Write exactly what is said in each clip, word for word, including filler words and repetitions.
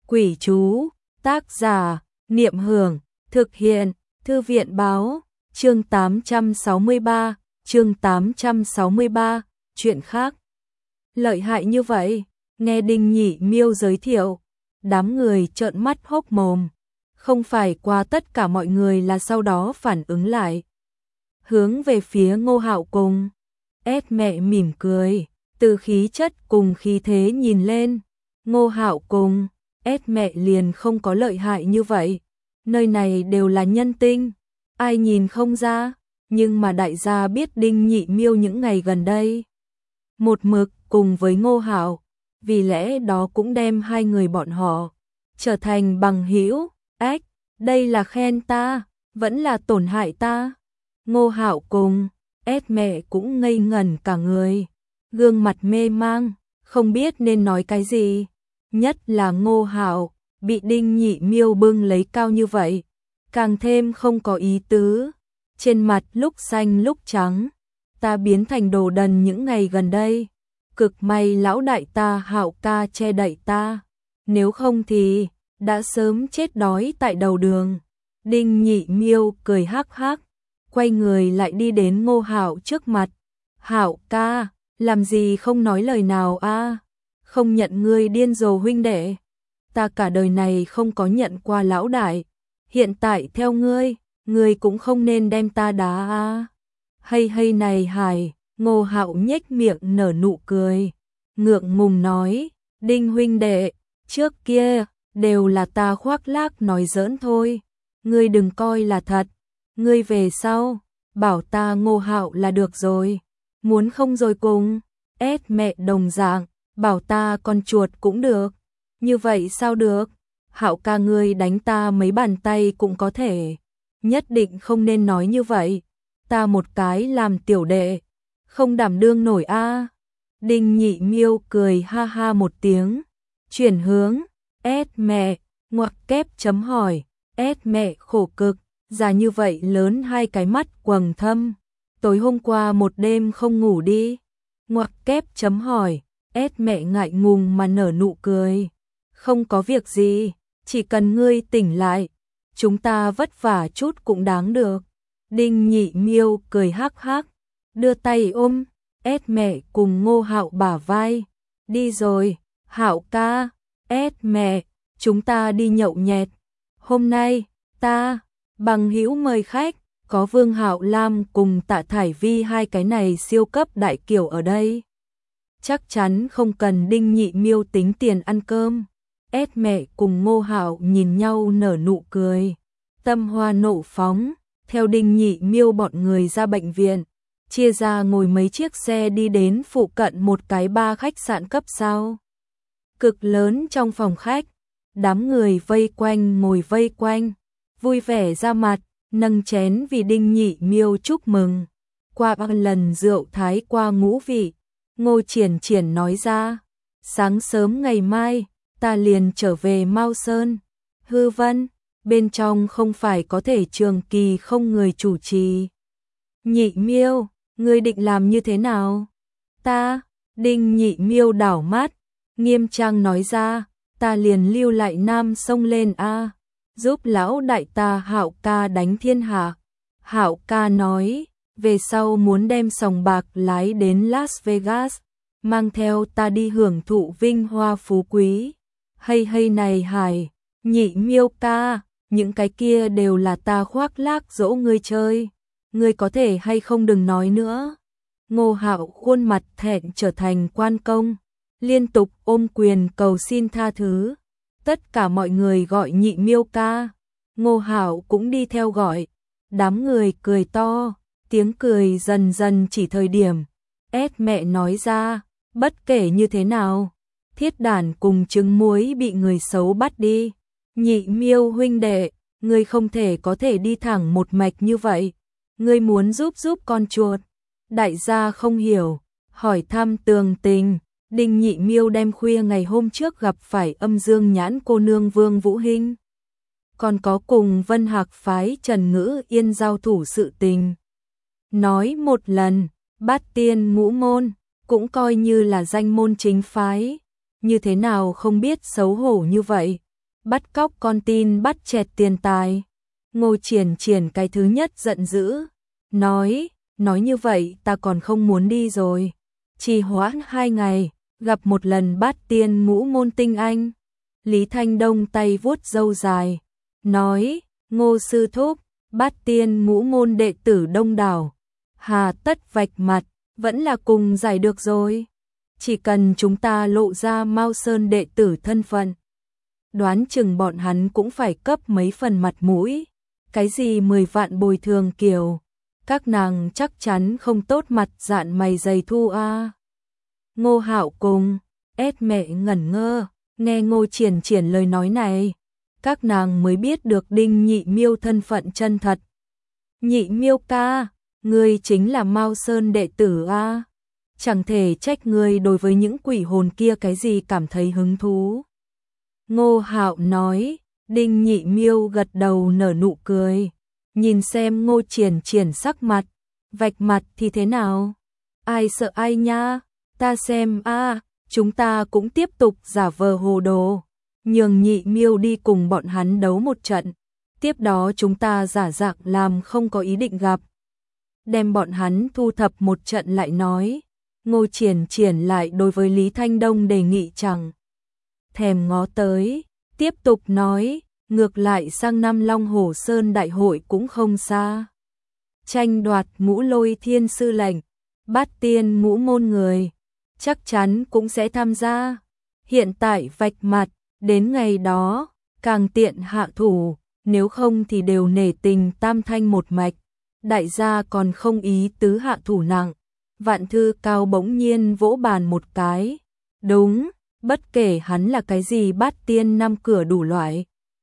Quỷ chú, tác giả, Niệm Hưởng, thực hiện, Thư viện báo, chương tám trăm sáu mươi ba, chương tám trăm sáu mươi ba, chuyện khác. Lợi hại như vậy, nghe Đinh Nhị Miêu giới thiệu, đám người trợn mắt hốc mồm, không phải qua tất cả mọi người là sau đó phản ứng lại. Hướng về phía Ngô Hạo cùng, ét mẹ mỉm cười, từ khí chất cùng khí thế nhìn lên, Ngô Hạo cùng, ét mẹ liền không có lợi hại như vậy, nơi này đều là nhân tinh, ai nhìn không ra, nhưng mà đại gia biết Đinh Nhị Miêu những ngày gần đây. Một mực cùng với Ngô Hạo, vì lẽ đó cũng đem hai người bọn họ trở thành bằng hữu. Ách, đây là khen ta, vẫn là tổn hại ta. Ngô Hạo cùng, ét mẹ cũng ngây ngẩn cả người, gương mặt mê mang, không biết nên nói cái gì. Nhất là Ngô Hạo, bị Đinh Nhị Miêu bưng lấy cao như vậy, càng thêm không có ý tứ, trên mặt lúc xanh lúc trắng. Ta biến thành đồ đần những ngày gần đây, cực may lão đại ta Hạo ca che đậy ta, nếu không thì đã sớm chết đói tại đầu đường. Đinh Nhị Miêu cười hắc hắc, quay người lại đi đến Ngô Hạo trước mặt. Hạo ca, làm gì không nói lời nào a? Không nhận ngươi điên rồ huynh đệ. Ta cả đời này không có nhận qua lão đại, hiện tại theo ngươi, ngươi cũng không nên đem ta đá a. Hay hay này hài, Ngô Hạo nhếch miệng nở nụ cười, ngượng ngùng nói, Đinh huynh đệ, trước kia đều là ta khoác lác nói giỡn thôi, ngươi đừng coi là thật, ngươi về sau bảo ta Ngô Hạo là được rồi, muốn không rồi cùng ét mẹ đồng dạng, bảo ta con chuột cũng được. Như vậy sao được? Hạo ca ngươi đánh ta mấy bàn tay cũng có thể, nhất định không nên nói như vậy. Ta một cái làm tiểu đệ, không đảm đương nổi a. Đinh Nhị Miêu cười ha ha một tiếng, chuyển hướng, ét mẹ, ngoặc kép chấm hỏi, ét mẹ khổ cực, già như vậy lớn hai cái mắt quầng thâm, tối hôm qua một đêm không ngủ đi, ngoặc kép chấm hỏi, ét mẹ ngại ngùng mà nở nụ cười, không có việc gì, chỉ cần ngươi tỉnh lại, chúng ta vất vả chút cũng đáng được. Đinh Nhị Miêu cười hắc hắc, đưa tay ôm ét mẹ cùng Ngô Hạo bả vai. Đi rồi, Hạo ca, ét mẹ, chúng ta đi nhậu nhẹt. Hôm nay, ta, bằng hữu mời khách, có Vương Hạo Lam cùng Tạ Thải Vi hai cái này siêu cấp đại kiểu ở đây. Chắc chắn không cần Đinh Nhị Miêu tính tiền ăn cơm. Ét mẹ cùng Ngô Hạo nhìn nhau nở nụ cười, tâm hoa nộ phóng. Theo Đinh Nhị Miêu bọn người ra bệnh viện, chia ra ngồi mấy chiếc xe đi đến phụ cận một cái ba khách sạn cấp sao. Cực lớn trong phòng khách, đám người vây quanh ngồi vây quanh, vui vẻ ra mặt, nâng chén vì Đinh Nhị Miêu chúc mừng. Qua ba lần rượu thái qua ngũ vị, Ngô Triển Triển nói ra, sáng sớm ngày mai, ta liền trở về Mao Sơn. Hư Vân, bên trong không phải có thể trường kỳ không người chủ trì. Nhị Miêu, ngươi định làm như thế nào? Ta, Đinh Nhị Miêu đảo mắt, nghiêm trang nói ra, ta liền lưu lại Nam sông lên a, giúp lão đại ta Hạo ca đánh thiên hạ. Hạo ca nói, về sau muốn đem sòng bạc lái đến Las Vegas, mang theo ta đi hưởng thụ vinh hoa phú quý. Hay hay này hài, Nhị Miêu ca, những cái kia đều là ta khoác lác dỗ ngươi chơi, ngươi có thể hay không đừng nói nữa. Ngô Hạo khuôn mặt thẹn trở thành quan công, liên tục ôm quyền cầu xin tha thứ. Tất cả mọi người gọi Nhị Miêu ca, Ngô Hạo cũng đi theo gọi, đám người cười to, tiếng cười dần dần chỉ thời điểm. Ét mẹ nói ra, bất kể như thế nào, Thiết Đản cùng trứng muối bị người xấu bắt đi. Nhị Miêu huynh đệ, ngươi không thể có thể đi thẳng một mạch như vậy, ngươi muốn giúp giúp con chuột. Đại gia không hiểu, hỏi thăm tường tình. Đinh Nhị Miêu đem khuya ngày hôm trước gặp phải âm dương nhãn cô nương Vương Vũ Hinh, còn có cùng Vân Hạc phái Trần Ngữ Yên giao thủ sự tình, nói một lần. Bát tiên ngũ môn cũng coi như là danh môn chính phái, như thế nào không biết xấu hổ như vậy. bắt cóc con tin, bắt chẹt tiền tài. Ngô Triển Triển cái thứ nhất giận dữ, nói, nói như vậy ta còn không muốn đi rồi. Trì hoãn hai ngày, gặp một lần Bát Tiên ngũ môn tinh anh. Lý Thanh Đông tay vuốt râu dài, nói, Ngô sư thúc, Bát Tiên ngũ môn đệ tử đông đảo, hà tất vạch mặt, vẫn là cùng giải được rồi. Chỉ cần chúng ta lộ ra Mao Sơn đệ tử thân phận, đoán chừng bọn hắn cũng phải cấp mấy phần mặt mũi. Cái gì mười vạn bồi thường kiểu, các nàng chắc chắn không tốt mặt dạn mày dày thu a. Ngô Hạo cùng ét mẹ ngẩn ngơ, nghe Ngô Triển Triển lời nói này, các nàng mới biết được Đinh Nhị Miêu thân phận chân thật. Nhị Miêu ca, ngươi chính là Mao Sơn đệ tử a. Chẳng thể trách ngươi đối với những quỷ hồn kia cái gì cảm thấy hứng thú. Ngô Hạo nói, Đinh Nhị Miêu gật đầu nở nụ cười, nhìn xem Ngô Triển Triển sắc mặt, vạch mặt thì thế nào? Ai sợ ai nha, ta xem a, chúng ta cũng tiếp tục giả vờ hồ đồ, nhường Nhị Miêu đi cùng bọn hắn đấu một trận, tiếp đó chúng ta giả dạng làm không có ý định gặp. Đem bọn hắn thu thập một trận lại nói. Ngô Triển Triển lại đối với Lý Thanh Đông đề nghị chẳng thèm ngó tới, tiếp tục nói, ngược lại sang năm Long Hồ Sơn đại hội cũng không xa. Tranh đoạt Ngũ Lôi Thiên sư lệnh, Bát Tiên ngũ môn người, chắc chắn cũng sẽ tham gia. Hiện tại vạch mặt, đến ngày đó, càng tiện hạ thủ, nếu không thì đều nể tình tam thanh một mạch, đại gia còn không ý tứ hạ thủ nặng. Vạn Thư Cao bỗng nhiên vỗ bàn một cái. Đúng, bất kể hắn là cái gì Bát Tiên năm cửa đủ loại.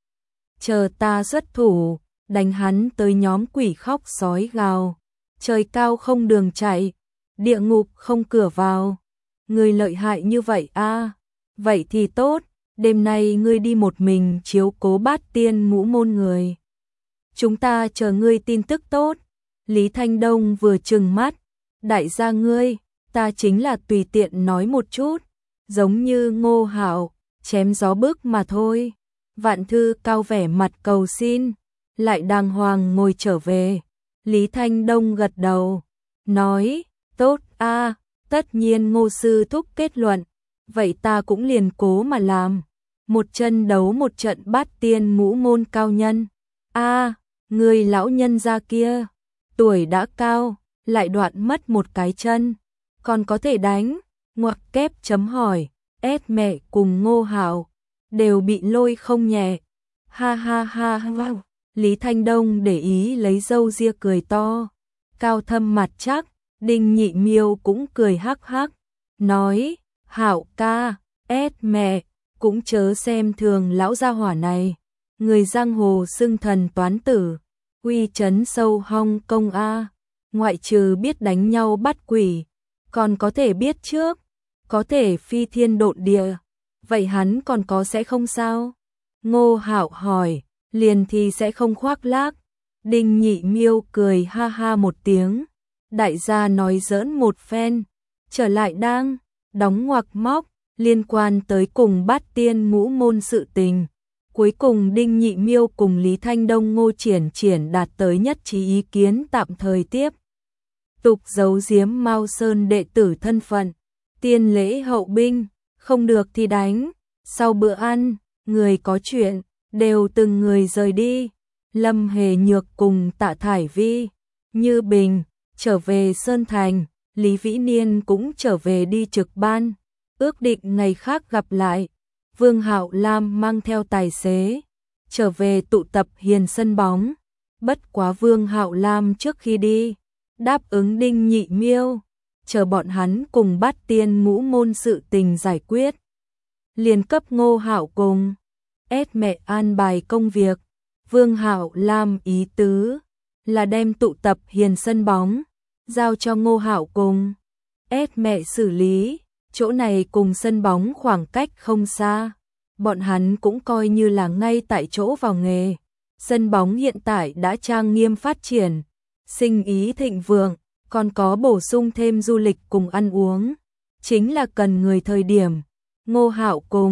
Chờ ta xuất thủ, đánh hắn tới nhóm quỷ khóc sói gào. Trời cao không đường chạy, địa ngục không cửa vào. Ngươi lợi hại như vậy a, à? Vậy thì tốt, đêm nay ngươi đi một mình chiếu cố Bát Tiên ngũ môn người. Chúng ta chờ ngươi tin tức tốt. Lý Thanh Đông vừa trừng mắt. Đại gia ngươi, ta chính là tùy tiện nói một chút, giống như Ngô Hạo, chém gió bức mà thôi. Vạn Thư Cao vẻ mặt cầu xin, lại đàng hoàng ngồi trở về. Lý Thanh Đông gật đầu, nói, tốt a, tất nhiên Ngô sư thúc kết luận, vậy ta cũng liền cố mà làm. Một chân đấu một trận Bát Tiên ngũ môn cao nhân. A, người lão nhân gia kia, tuổi đã cao, lại đoạn mất một cái chân, còn có thể đánh, ngoặc kép chấm hỏi, ét mẹ cùng Ngô Hạo đều bị lôi không nhẹ. Ha ha ha ha. Lý Thanh Đông để ý lấy râu ria cười to, cao thâm mặt chắc. Đinh Nhị Miêu cũng cười hắc hắc, nói, Hạo ca, ét mẹ, cũng chớ xem thường lão gia hỏa này, người giang hồ xưng thần toán tử, uy chấn sâu Hong Kong a. Ngoại trừ biết đánh nhau bắt quỷ, còn có thể biết trước, có thể phi thiên độn địa, vậy hắn còn có sẽ không sao? Ngô Hạo hỏi, liền thì sẽ không khoác lác. Đinh Nhị Miêu cười ha ha một tiếng, đại gia nói giỡn một phen, trở lại đang đóng ngoặc móc, liên quan tới cùng Bát Tiên ngũ môn sự tình. Cuối cùng Đinh Nhị Miêu cùng Lý Thanh Đông Ngô Triển Triển đạt tới nhất trí ý kiến tạm thời tiếp tục giấu giếm Mao Sơn đệ tử thân phận, tiên lễ hậu binh, không được thì đánh. Sau bữa ăn, người có chuyện đều từng người rời đi. Lâm Hề Nhược cùng Tạ Thải Vi, Như Bình trở về Sơn Thành, Lý Vĩ Niên cũng trở về đi trực ban, ước định ngày khác gặp lại. Vương Hạo Lam mang theo tài xế trở về tụ tập hiền sân bóng. Bất quá Vương Hạo Lam trước khi đi đáp ứng Đinh Nhị Miêu, chờ bọn hắn cùng Bát Tiên ngũ môn sự tình giải quyết, liền cấp Ngô Hạo cùng ét mẹ an bài công việc. Vương Hạo Lam ý tứ là đem tụ tập hiền sân bóng giao cho Ngô Hạo cùng ét mẹ xử lý. Chỗ này cùng sân bóng khoảng cách không xa, bọn hắn cũng coi như là ngay tại chỗ vào nghề. Sân bóng hiện tại đã trang nghiêm phát triển, sinh ý thịnh vượng, còn có bổ sung thêm du lịch cùng ăn uống, chính là cần người thời điểm. Ngô Hạo cùng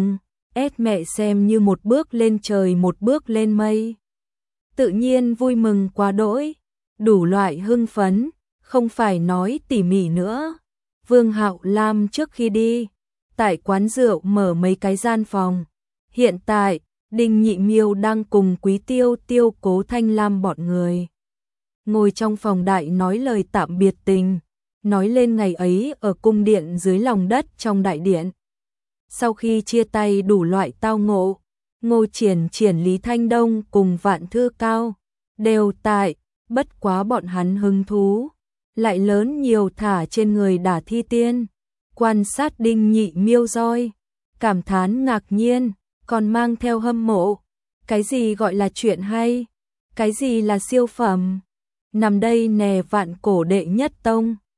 ét mẹ xem như một bước lên trời một bước lên mây. Tự nhiên vui mừng quá đỗi, đủ loại hưng phấn, không phải nói tỉ mỉ nữa. Vương Hạo Lam trước khi đi, tại quán rượu mở mấy cái gian phòng. Hiện tại, Đinh Nhị Miêu đang cùng Quý Tiêu Tiêu Cố Thanh Lam bọn người ngồi trong phòng đại nói lời tạm biệt tình, nói lên ngày ấy ở cung điện dưới lòng đất trong đại điện. Sau khi chia tay đủ loại tao ngộ, Ngô Triển Triển Lý Thanh Đông cùng Vạn Thư Cao đều tại, bất quá bọn hắn hứng thú lại lớn nhiều thả trên người Đả Thi Tiên. Quan sát Đinh Nhị Miêu roi, cảm thán ngạc nhiên, còn mang theo hâm mộ. Cái gì gọi là chuyện hay? Cái gì là siêu phẩm? Nằm đây nè, vạn cổ đệ nhất tông.